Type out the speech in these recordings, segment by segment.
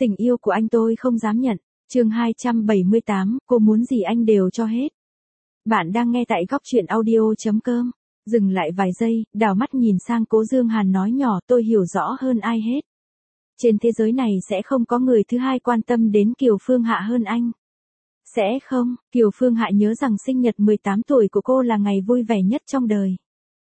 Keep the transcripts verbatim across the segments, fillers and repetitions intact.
Tình yêu của anh tôi không dám nhận. Chương hai trăm bảy mươi tám, cô muốn gì anh đều cho hết. Bạn đang nghe tại góc truyện audio.com. Dừng lại vài giây, đảo mắt nhìn sang Cố Dương Hàn nói nhỏ, tôi hiểu rõ hơn ai hết. Trên thế giới này sẽ không có người thứ hai quan tâm đến Kiều Phương Hạ hơn anh. Sẽ không, Kiều Phương Hạ nhớ rằng sinh nhật mười tám tuổi của cô là ngày vui vẻ nhất trong đời.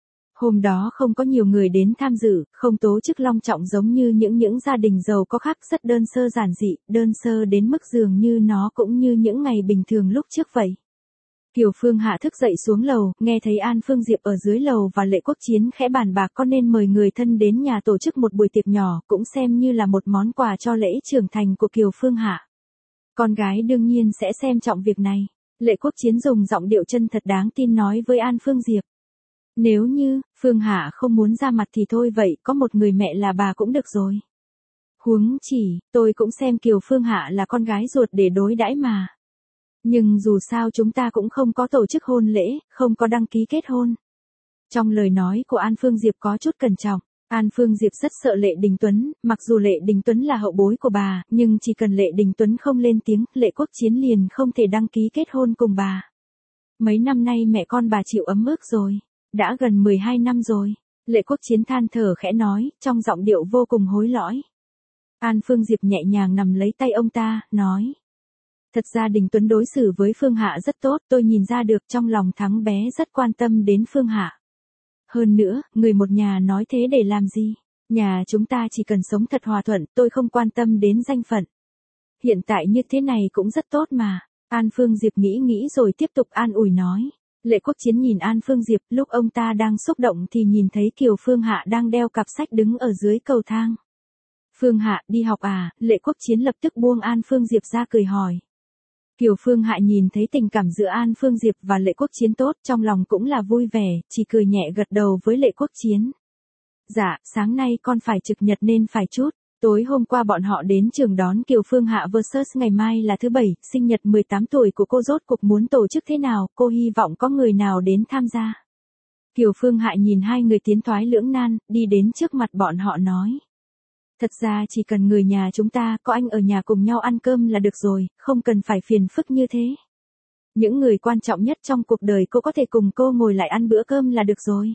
Hôm đó không có nhiều người đến tham dự, không tổ chức long trọng giống như những những gia đình giàu có khác, rất đơn sơ giản dị, đơn sơ đến mức dường như nó cũng như những ngày bình thường lúc trước vậy. Kiều Phương Hạ thức dậy xuống lầu, nghe thấy An Phương Diệp ở dưới lầu và Lệ Quốc Chiến khẽ bàn bạc có nên mời người thân đến nhà tổ chức một buổi tiệc nhỏ, cũng xem như là một món quà cho lễ trưởng thành của Kiều Phương Hạ. Con gái đương nhiên sẽ xem trọng việc này. Lệ Quốc Chiến dùng giọng điệu chân thật đáng tin nói với An Phương Diệp. Nếu như, Phương Hạ không muốn ra mặt thì thôi vậy, có một người mẹ là bà cũng được rồi. Huống chỉ, tôi cũng xem Kiều Phương Hạ là con gái ruột để đối đãi mà. Nhưng dù sao chúng ta cũng không có tổ chức hôn lễ, không có đăng ký kết hôn. Trong lời nói của An Phương Diệp có chút cẩn trọng. An Phương Diệp rất sợ Lệ Đình Tuấn, mặc dù Lệ Đình Tuấn là hậu bối của bà, nhưng chỉ cần Lệ Đình Tuấn không lên tiếng, Lệ Quốc Chiến liền không thể đăng ký kết hôn cùng bà. Mấy năm nay mẹ con bà chịu ấm ức rồi. Đã gần mười hai năm rồi. Lệ Quốc Chiến than thở khẽ nói, trong giọng điệu vô cùng hối lỗi. An Phương Diệp nhẹ nhàng nằm lấy tay ông ta, nói. Thật ra Đình Tuấn đối xử với Phương Hạ rất tốt, tôi nhìn ra được trong lòng thắng bé rất quan tâm đến Phương Hạ. Hơn nữa, người một nhà nói thế để làm gì? Nhà chúng ta chỉ cần sống thật hòa thuận, tôi không quan tâm đến danh phận. Hiện tại như thế này cũng rất tốt mà. An Phương Diệp nghĩ nghĩ rồi tiếp tục an ủi nói. Lệ Quốc Chiến nhìn An Phương Diệp, lúc ông ta đang xúc động thì nhìn thấy Kiều Phương Hạ đang đeo cặp sách đứng ở dưới cầu thang. Phương Hạ, đi học à? Lệ Quốc Chiến lập tức buông An Phương Diệp ra cười hỏi. Kiều Phương Hạ nhìn thấy tình cảm giữa An Phương Diệp và Lệ Quốc Chiến tốt, trong lòng cũng là vui vẻ, chỉ cười nhẹ gật đầu với Lệ Quốc Chiến. Dạ, sáng nay con phải trực nhật nên phải chút. Tối hôm qua bọn họ đến trường đón Kiều Phương Hạ versus ngày mai là thứ bảy, sinh nhật mười tám tuổi của cô rốt cuộc muốn tổ chức thế nào, cô hy vọng có người nào đến tham gia. Kiều Phương Hạ nhìn hai người tiến thoái lưỡng nan, đi đến trước mặt bọn họ nói. Thật ra chỉ cần người nhà chúng ta có anh ở nhà cùng nhau ăn cơm là được rồi, không cần phải phiền phức như thế. Những người quan trọng nhất trong cuộc đời cô có thể cùng cô ngồi lại ăn bữa cơm là được rồi.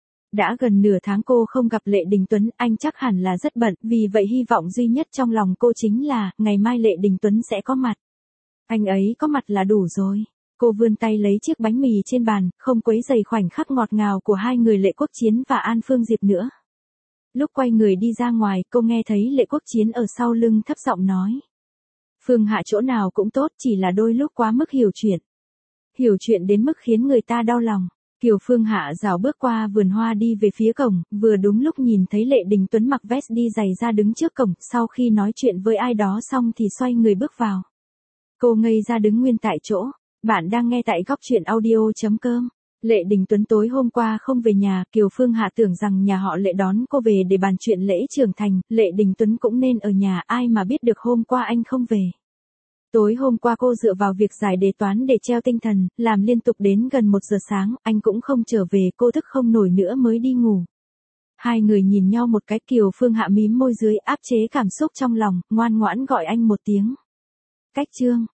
Đã gần nửa tháng cô không gặp Lệ Đình Tuấn, anh chắc hẳn là rất bận, vì vậy hy vọng duy nhất trong lòng cô chính là, ngày mai Lệ Đình Tuấn sẽ có mặt. Anh ấy có mặt là đủ rồi. Cô vươn tay lấy chiếc bánh mì trên bàn, không quấy rầy khoảnh khắc ngọt ngào của hai người Lệ Quốc Chiến và An Phương Diệp nữa. Lúc quay người đi ra ngoài, cô nghe thấy Lệ Quốc Chiến ở sau lưng thấp giọng nói. Phương Hạ chỗ nào cũng tốt, chỉ là đôi lúc quá mức hiểu chuyện. Hiểu chuyện đến mức khiến người ta đau lòng. Kiều Phương Hạ rảo bước qua vườn hoa đi về phía cổng, vừa đúng lúc nhìn thấy Lệ Đình Tuấn mặc vest đi giày ra đứng trước cổng, sau khi nói chuyện với ai đó xong thì xoay người bước vào. Cô ngây ra đứng nguyên tại chỗ. Bạn đang nghe tại góc truyện audio.com. Lệ Đình Tuấn tối hôm qua không về nhà, Kiều Phương Hạ tưởng rằng nhà họ Lệ đón cô về để bàn chuyện lễ trưởng thành, Lệ Đình Tuấn cũng nên ở nhà, ai mà biết được hôm qua anh không về. Tối hôm qua cô dựa vào việc giải đề toán để treo tinh thần, làm liên tục đến gần một giờ sáng, anh cũng không trở về, cô thức không nổi nữa mới đi ngủ. Hai người nhìn nhau một cái, Kiều Phương Hạ mím môi dưới áp chế cảm xúc trong lòng, ngoan ngoãn gọi anh một tiếng. Cách chương.